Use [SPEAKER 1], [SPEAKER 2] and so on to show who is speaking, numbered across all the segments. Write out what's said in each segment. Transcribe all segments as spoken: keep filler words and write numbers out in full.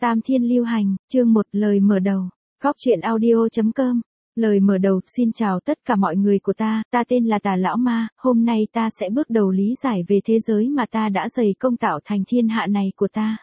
[SPEAKER 1] Tam Thiên Lưu Hành, chương một lời mở đầu. Góc truyện audio chấm com. Lời mở đầu, xin chào tất cả mọi người của ta, ta tên là Tà Lão Ma, hôm nay ta sẽ bước đầu lý giải về thế giới mà ta đã dày công tạo thành thiên hạ này của ta.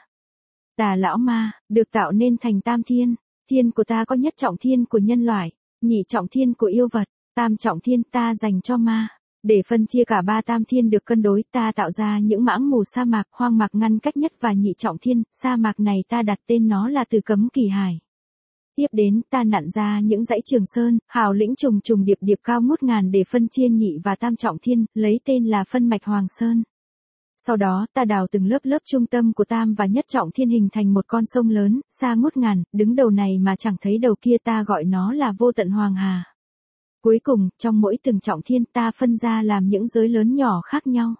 [SPEAKER 1] Tà Lão Ma, được tạo nên thành tam thiên, thiên của ta có nhất trọng thiên của nhân loại, nhị trọng thiên của yêu vật, tam trọng thiên ta dành cho ma. Để phân chia cả ba tam thiên được cân đối, ta tạo ra những mãng mù sa mạc, hoang mạc ngăn cách nhất và nhị trọng thiên, sa mạc này ta đặt tên nó là Từ Cấm Kỳ Hải. Tiếp đến, ta nặn ra những dãy Trường Sơn, hào lĩnh trùng trùng điệp điệp cao ngút ngàn để phân chia nhị và tam trọng thiên, lấy tên là phân mạch Hoàng Sơn. Sau đó, ta đào từng lớp lớp trung tâm của tam và nhất trọng thiên hình thành một con sông lớn, xa ngút ngàn, đứng đầu này mà chẳng thấy đầu kia, ta gọi nó là Vô Tận Hoàng Hà. Cuối cùng, trong mỗi từng trọng thiên ta phân ra làm những giới lớn nhỏ khác nhau.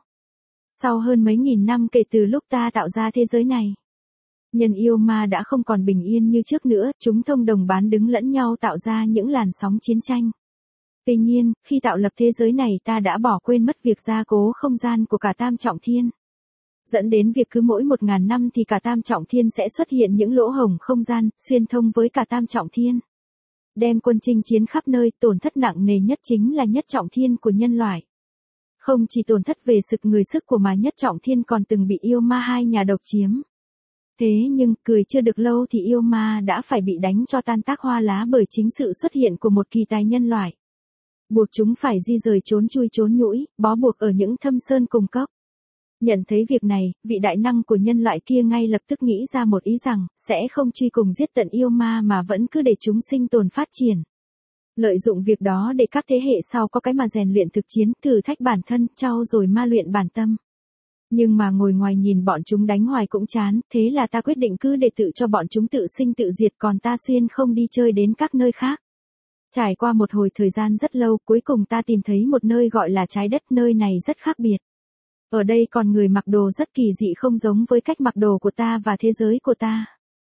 [SPEAKER 1] Sau hơn mấy nghìn năm kể từ lúc ta tạo ra thế giới này, nhân yêu ma đã không còn bình yên như trước nữa, chúng thông đồng bán đứng lẫn nhau tạo ra những làn sóng chiến tranh. Tuy nhiên, khi tạo lập thế giới này ta đã bỏ quên mất việc gia cố không gian của cả tam trọng thiên. Dẫn đến việc cứ mỗi một ngàn năm thì cả tam trọng thiên sẽ xuất hiện những lỗ hổng không gian, xuyên thông với cả tam trọng thiên. Đem quân chinh chiến khắp nơi, tổn thất nặng nề nhất chính là nhất trọng thiên của nhân loại. Không chỉ tổn thất về sức người sức của mà nhất trọng thiên còn từng bị yêu ma hai nhà độc chiếm. Thế nhưng, cười chưa được lâu thì yêu ma đã phải bị đánh cho tan tác hoa lá bởi chính sự xuất hiện của một kỳ tài nhân loại. Buộc chúng phải di rời trốn chui trốn nhũi, bó buộc ở những thâm sơn cùng cốc. Nhận thấy việc này, vị đại năng của nhân loại kia ngay lập tức nghĩ ra một ý rằng, sẽ không truy cùng giết tận yêu ma mà vẫn cứ để chúng sinh tồn phát triển. Lợi dụng việc đó để các thế hệ sau có cái mà rèn luyện thực chiến, thử thách bản thân, trau dồi ma luyện bản tâm. Nhưng mà ngồi ngoài nhìn bọn chúng đánh hoài cũng chán, thế là ta quyết định cứ để tự cho bọn chúng tự sinh tự diệt, còn ta xuyên không đi chơi đến các nơi khác. Trải qua một hồi thời gian rất lâu, cuối cùng ta tìm thấy một nơi gọi là trái đất, nơi này rất khác biệt. Ở đây còn người mặc đồ rất kỳ dị không giống với cách mặc đồ của ta và thế giới của ta.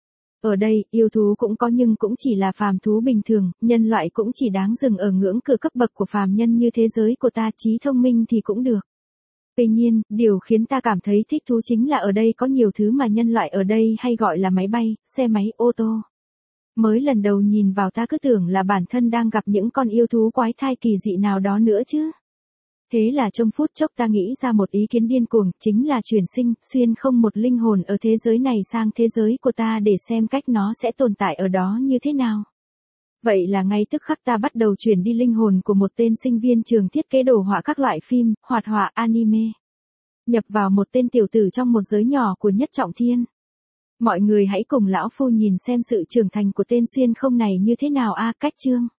[SPEAKER 1] Ở đây, yêu thú cũng có nhưng cũng chỉ là phàm thú bình thường, nhân loại cũng chỉ đáng dừng ở ngưỡng cửa cấp bậc của phàm nhân như thế giới của ta, trí thông minh thì cũng được. Tuy nhiên, điều khiến ta cảm thấy thích thú chính là ở đây có nhiều thứ mà nhân loại ở đây hay gọi là máy bay, xe máy, ô tô. Mới lần đầu nhìn vào ta cứ tưởng là bản thân đang gặp những con yêu thú quái thai kỳ dị nào đó nữa chứ. Thế là trong phút chốc ta nghĩ ra một ý kiến điên cuồng, chính là chuyển sinh, xuyên không một linh hồn ở thế giới này sang thế giới của ta để xem cách nó sẽ tồn tại ở đó như thế nào. Vậy là ngay tức khắc ta bắt đầu chuyển đi linh hồn của một tên sinh viên trường thiết kế đồ họa các loại phim, hoạt họa, anime. Nhập vào một tên tiểu tử trong một giới nhỏ của nhất trọng thiên. Mọi người hãy cùng lão phu nhìn xem sự trưởng thành của tên xuyên không này như thế nào a. Cách chương.